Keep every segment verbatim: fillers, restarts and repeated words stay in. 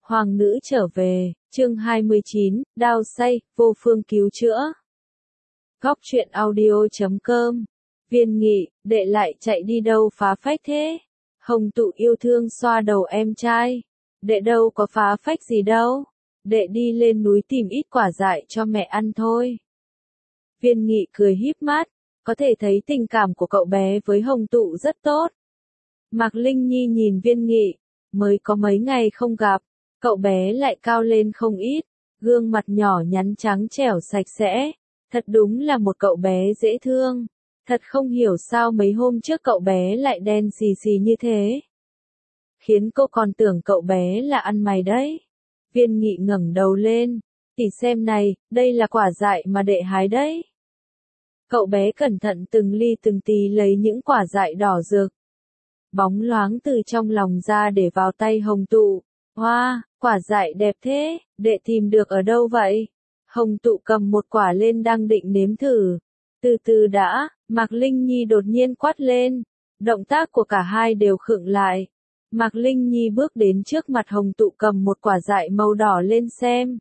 Hoàng nữ trở về, chương hai mươi chín, đao say, vô phương cứu chữa. Góc truyện audio chấm com. Viên Nghị, đệ lại chạy đi đâu phá phách thế? Hồng Tụ yêu thương xoa đầu em trai. Đệ đâu có phá phách gì đâu. Đệ đi lên núi tìm ít quả dại cho mẹ ăn thôi. Viên Nghị cười híp mắt, có thể thấy tình cảm của cậu bé với Hồng Tụ rất tốt. Mạc Linh Nhi nhìn Viên Nghị, mới có mấy ngày không gặp, cậu bé lại cao lên không ít, gương mặt nhỏ nhắn trắng trẻo sạch sẽ, thật đúng là một cậu bé dễ thương, thật không hiểu sao mấy hôm trước cậu bé lại đen xì xì như thế. Khiến cô còn tưởng cậu bé là ăn mày đấy. Viên Nghị ngẩng đầu lên, tỷ xem này, đây là quả dại mà đệ hái đấy. Cậu bé cẩn thận từng ly từng tí lấy những quả dại đỏ rực, bóng loáng từ trong lòng ra để vào tay Hồng Tụ. Hoa, wow, quả dại đẹp thế, đệ tìm được ở đâu vậy? Hồng Tụ cầm một quả lên đang định nếm thử. Từ từ đã, Mạc Linh Nhi đột nhiên quát lên. Động tác của cả hai đều khựng lại. Mạc Linh Nhi bước đến trước mặt Hồng Tụ cầm một quả dại màu đỏ lên xem.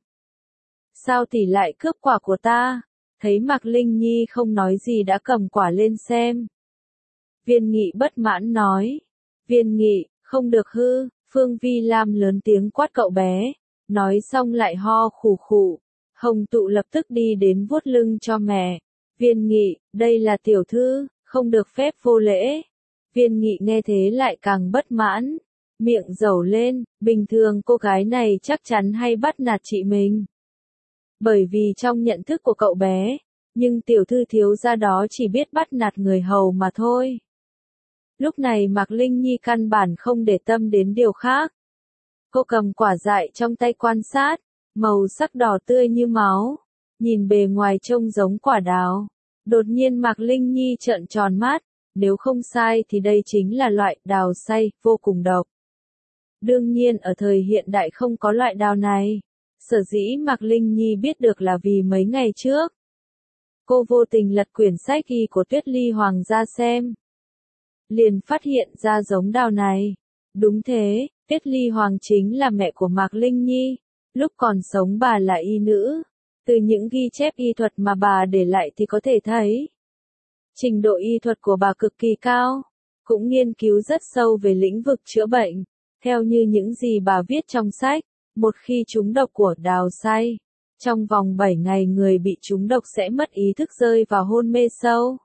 Sao tỷ lại cướp quả của ta? Thấy Mạc Linh Nhi không nói gì đã cầm quả lên xem. Viên Nghị bất mãn nói. Viên Nghị, không được hư. Phương Vi Lam lớn tiếng quát cậu bé, nói xong lại ho khủ khủ. Hồng Tụ lập tức đi đến vuốt lưng cho mẹ. Viên Nghị, đây là tiểu thư, không được phép vô lễ. Viên Nghị nghe thế lại càng bất mãn, miệng dẩu lên, bình thường cô gái này chắc chắn hay bắt nạt chị mình. Bởi vì trong nhận thức của cậu bé, nhưng tiểu thư thiếu gia đó chỉ biết bắt nạt người hầu mà thôi. Lúc này Mạc Linh Nhi căn bản không để tâm đến điều khác. Cô cầm quả dại trong tay quan sát, màu sắc đỏ tươi như máu, nhìn bề ngoài trông giống quả đào. Đột nhiên Mạc Linh Nhi trợn tròn mắt, nếu không sai thì đây chính là loại đào say, vô cùng độc. Đương nhiên ở thời hiện đại không có loại đào này. Sở dĩ Mạc Linh Nhi biết được là vì mấy ngày trước, cô vô tình lật quyển sách ghi của Tuyết Ly Hoàng ra xem. Liền phát hiện ra giống đào này. Đúng thế, Tuyết Ly Hoàng chính là mẹ của Mạc Linh Nhi. Lúc còn sống bà là y nữ. Từ những ghi chép y thuật mà bà để lại thì có thể thấy, trình độ y thuật của bà cực kỳ cao, cũng nghiên cứu rất sâu về lĩnh vực chữa bệnh. Theo như những gì bà viết trong sách, một khi trúng độc của đào say, trong vòng bảy ngày người bị trúng độc sẽ mất ý thức rơi vào hôn mê sâu.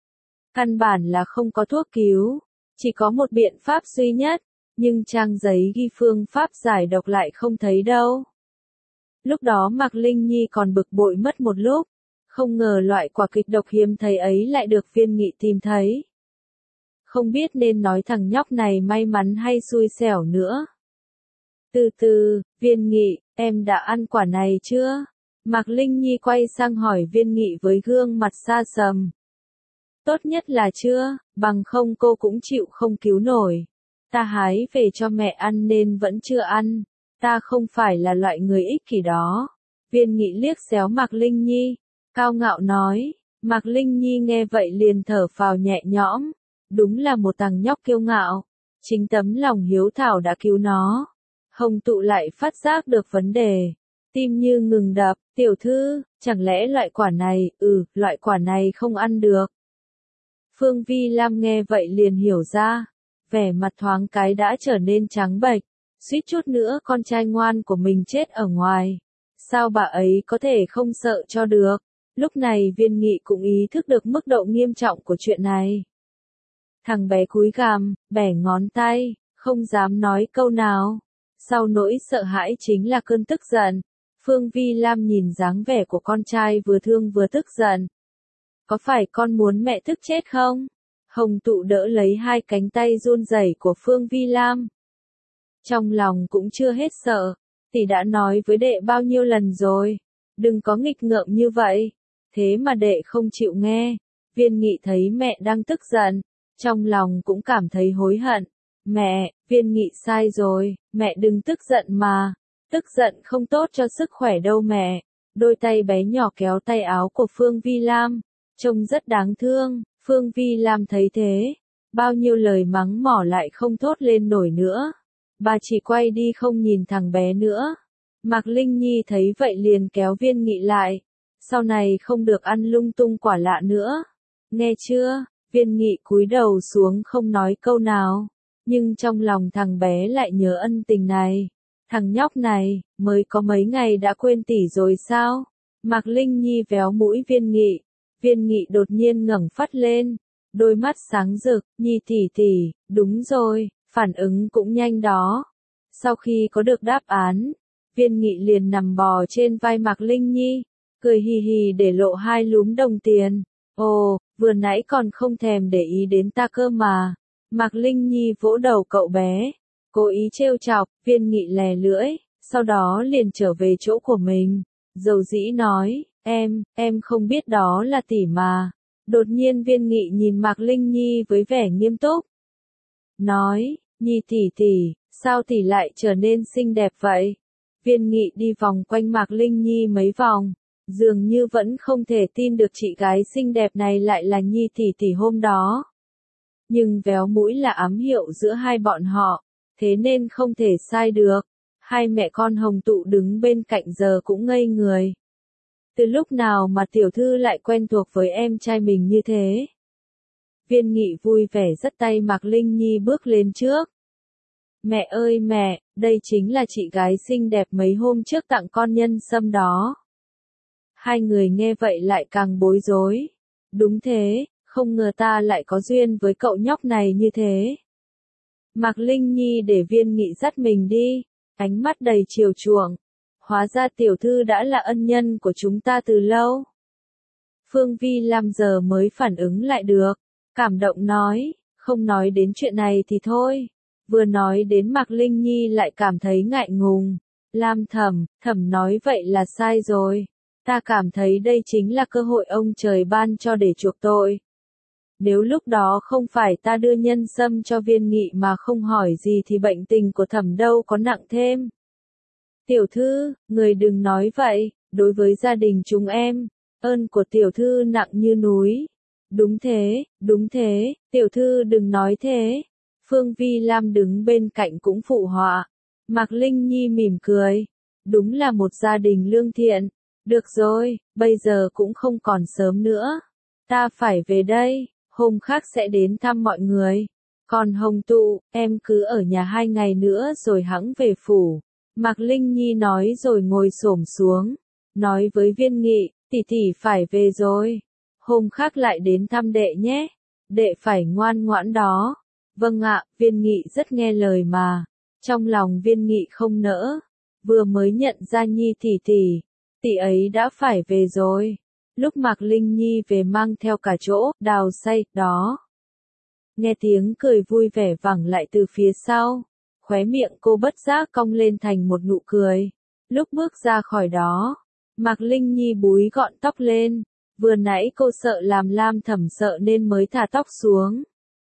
Căn bản là không có thuốc cứu, chỉ có một biện pháp duy nhất, nhưng trang giấy ghi phương pháp giải độc lại không thấy đâu. Lúc đó Mạc Linh Nhi còn bực bội mất một lúc, không ngờ loại quả kịch độc hiếm thấy ấy lại được Viên Nghị tìm thấy. Không biết nên nói thằng nhóc này may mắn hay xui xẻo nữa. Từ từ, Viên Nghị, em đã ăn quả này chưa? Mạc Linh Nhi quay sang hỏi Viên Nghị với gương mặt xa sầm. Tốt nhất là chưa, bằng không cô cũng chịu không cứu nổi. Ta hái về cho mẹ ăn nên vẫn chưa ăn. Ta không phải là loại người ích kỷ đó. Viên Nghị liếc xéo Mạc Linh Nhi, cao ngạo nói. Mạc Linh Nhi nghe vậy liền thở phào nhẹ nhõm. Đúng là một thằng nhóc kiêu ngạo. Chính tấm lòng hiếu thảo đã cứu nó. Hồng Tụ lại phát giác được vấn đề. Tim như ngừng đập, tiểu thư, chẳng lẽ loại quả này, ừ, loại quả này không ăn được. Phương Vi Lam nghe vậy liền hiểu ra. Vẻ mặt thoáng cái đã trở nên trắng bệch. Suýt chút nữa con trai ngoan của mình chết ở ngoài. Sao bà ấy có thể không sợ cho được? Lúc này Viên Nghị cũng ý thức được mức độ nghiêm trọng của chuyện này. Thằng bé cúi gằm, bẻ ngón tay, không dám nói câu nào. Sau nỗi sợ hãi chính là cơn tức giận. Phương Vi Lam nhìn dáng vẻ của con trai vừa thương vừa tức giận. Có phải con muốn mẹ tức chết không? Hồng Tụ đỡ lấy hai cánh tay run rẩy của Phương Vi Lam. Trong lòng cũng chưa hết sợ, tỷ đã nói với đệ bao nhiêu lần rồi, đừng có nghịch ngợm như vậy, thế mà đệ không chịu nghe. Viên Nghị thấy mẹ đang tức giận, trong lòng cũng cảm thấy hối hận. Mẹ, Viên Nghị sai rồi, mẹ đừng tức giận mà, tức giận không tốt cho sức khỏe đâu mẹ. Đôi tay bé nhỏ kéo tay áo của Phương Vi Lam, trông rất đáng thương. Phương Vi Lam thấy thế, bao nhiêu lời mắng mỏ lại không thốt lên nổi nữa. Bà chỉ quay đi không nhìn thằng bé nữa. Mạc Linh Nhi thấy vậy liền kéo Viên Nghị lại. Sau này không được ăn lung tung quả lạ nữa. Nghe chưa? Viên Nghị cúi đầu xuống không nói câu nào. Nhưng trong lòng thằng bé lại nhớ ân tình này. Thằng nhóc này, mới có mấy ngày đã quên tỷ rồi sao? Mạc Linh Nhi véo mũi Viên Nghị. Viên Nghị đột nhiên ngẩng phát lên. Đôi mắt sáng rực, Nhi tỷ tỷ, đúng rồi, phản ứng cũng nhanh đó. Sau khi có được đáp án, Viên Nghị liền nằm bò trên vai Mạc Linh Nhi, cười hì hì để lộ hai lúm đồng tiền. Ồ, vừa nãy còn không thèm để ý đến ta cơ mà. Mạc Linh Nhi vỗ đầu cậu bé, cố ý trêu chọc. Viên Nghị lè lưỡi, sau đó liền trở về chỗ của mình. Dầu dĩ nói, em, em không biết đó là tỷ mà. Đột nhiên Viên Nghị nhìn Mạc Linh Nhi với vẻ nghiêm túc. Nói, Nhi tỷ tỷ, sao tỷ lại trở nên xinh đẹp vậy? Viên Nghị đi vòng quanh Mạc Linh Nhi mấy vòng, dường như vẫn không thể tin được chị gái xinh đẹp này lại là Nhi tỷ tỷ hôm đó. Nhưng véo mũi là ám hiệu giữa hai bọn họ, thế nên không thể sai được. Hai mẹ con Hồng Tụ đứng bên cạnh giờ cũng ngây người. Từ lúc nào mà tiểu thư lại quen thuộc với em trai mình như thế? Viên Nghị vui vẻ dắt tay Mạc Linh Nhi bước lên trước. Mẹ ơi mẹ, đây chính là chị gái xinh đẹp mấy hôm trước tặng con nhân sâm đó. Hai người nghe vậy lại càng bối rối. Đúng thế, không ngờ ta lại có duyên với cậu nhóc này như thế. Mạc Linh Nhi để Viên Nghị dắt mình đi, ánh mắt đầy chiều chuộng. Hóa ra tiểu thư đã là ân nhân của chúng ta từ lâu. Phương Vi Lam giờ mới phản ứng lại được, cảm động nói, không nói đến chuyện này thì thôi. Vừa nói đến Mạc Linh Nhi lại cảm thấy ngại ngùng. Lam Thẩm, Thẩm nói vậy là sai rồi. Ta cảm thấy đây chính là cơ hội ông trời ban cho để chuộc tội. Nếu lúc đó không phải ta đưa nhân sâm cho Viên Nghị mà không hỏi gì thì bệnh tình của Thẩm đâu có nặng thêm. Tiểu thư, người đừng nói vậy, đối với gia đình chúng em, ơn của tiểu thư nặng như núi. Đúng thế, đúng thế, tiểu thư đừng nói thế. Phương Vi Lam đứng bên cạnh cũng phụ họa. Mạc Linh Nhi mỉm cười. Đúng là một gia đình lương thiện. Được rồi, bây giờ cũng không còn sớm nữa. Ta phải về đây, hôm khác sẽ đến thăm mọi người. Còn Hồng Tụ, em cứ ở nhà hai ngày nữa rồi hẵng về phủ. Mạc Linh Nhi nói rồi ngồi xổm xuống. Nói với Viên Nghị, tỷ tỷ phải về rồi. Hôm khác lại đến thăm đệ nhé. Đệ phải ngoan ngoãn đó. Vâng ạ, Viên Nghị rất nghe lời mà. Trong lòng Viên Nghị không nỡ. Vừa mới nhận ra Nhi tỷ tỷ, tỷ ấy đã phải về rồi. Lúc Mạc Linh Nhi về mang theo cả chỗ, đào say, đó. Nghe tiếng cười vui vẻ vẳng lại từ phía sau. Khóe miệng cô bất giác cong lên thành một nụ cười. Lúc bước ra khỏi đó, Mạc Linh Nhi búi gọn tóc lên. Vừa nãy cô sợ làm Lam Thẩm sợ nên mới thả tóc xuống.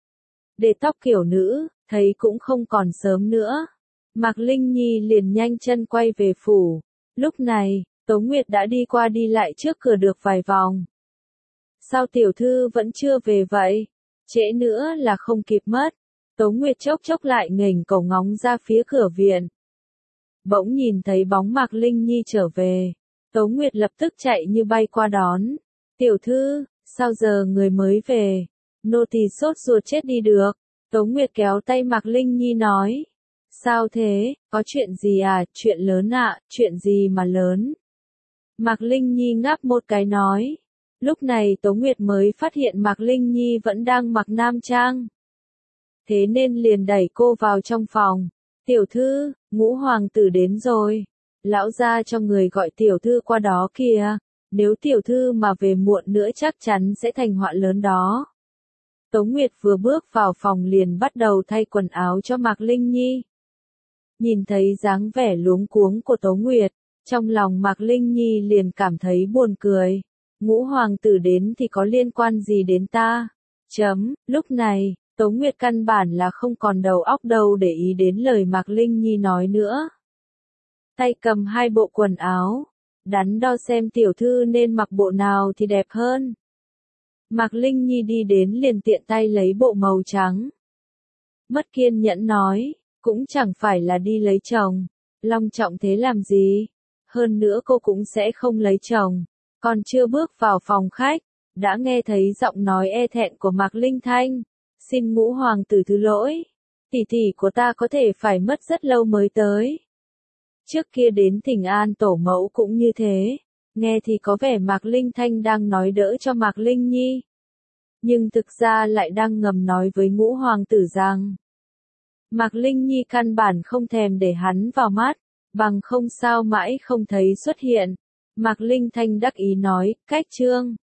Để tóc kiểu nữ, thấy cũng không còn sớm nữa. Mạc Linh Nhi liền nhanh chân quay về phủ. Lúc này, Tố Nguyệt đã đi qua đi lại trước cửa được vài vòng. Sao tiểu thư vẫn chưa về vậy? Trễ nữa là không kịp mất. Tố Nguyệt chốc chốc lại nghềnh cổ ngóng ra phía cửa viện. Bỗng nhìn thấy bóng Mạc Linh Nhi trở về. Tố Nguyệt lập tức chạy như bay qua đón. Tiểu thư, sao giờ người mới về? Nô tỳ sốt ruột chết đi được. Tố Nguyệt kéo tay Mạc Linh Nhi nói. Sao thế, có chuyện gì à, chuyện lớn ạ, à, chuyện gì mà lớn? Mạc Linh Nhi ngáp một cái nói. Lúc này Tố Nguyệt mới phát hiện Mạc Linh Nhi vẫn đang mặc nam trang. Thế nên liền đẩy cô vào trong phòng. Tiểu thư, ngũ hoàng tử đến rồi. Lão gia cho người gọi tiểu thư qua đó kìa. Nếu tiểu thư mà về muộn nữa chắc chắn sẽ thành họa lớn đó. Tố Nguyệt vừa bước vào phòng liền bắt đầu thay quần áo cho Mạc Linh Nhi. Nhìn thấy dáng vẻ luống cuống của Tố Nguyệt, trong lòng Mạc Linh Nhi liền cảm thấy buồn cười. Ngũ hoàng tử đến thì có liên quan gì đến ta? Chấm, lúc này, Tố Nguyệt căn bản là không còn đầu óc đâu để ý đến lời Mạc Linh Nhi nói nữa. Tay cầm hai bộ quần áo, đắn đo xem tiểu thư nên mặc bộ nào thì đẹp hơn. Mạc Linh Nhi đi đến liền tiện tay lấy bộ màu trắng. Mất kiên nhẫn nói, cũng chẳng phải là đi lấy chồng. Long trọng thế làm gì? Hơn nữa cô cũng sẽ không lấy chồng. Còn chưa bước vào phòng khách, đã nghe thấy giọng nói e thẹn của Mạc Linh Thanh. Xin ngũ hoàng tử thứ lỗi. Tỷ tỷ của ta có thể phải mất rất lâu mới tới. Trước kia đến Thỉnh An tổ mẫu cũng như thế. Nghe thì có vẻ Mạc Linh Thanh đang nói đỡ cho Mạc Linh Nhi. Nhưng thực ra lại đang ngầm nói với ngũ hoàng tử rằng Mạc Linh Nhi căn bản không thèm để hắn vào mắt, bằng không sao mãi không thấy xuất hiện. Mạc Linh Thanh đắc ý nói, cách trương.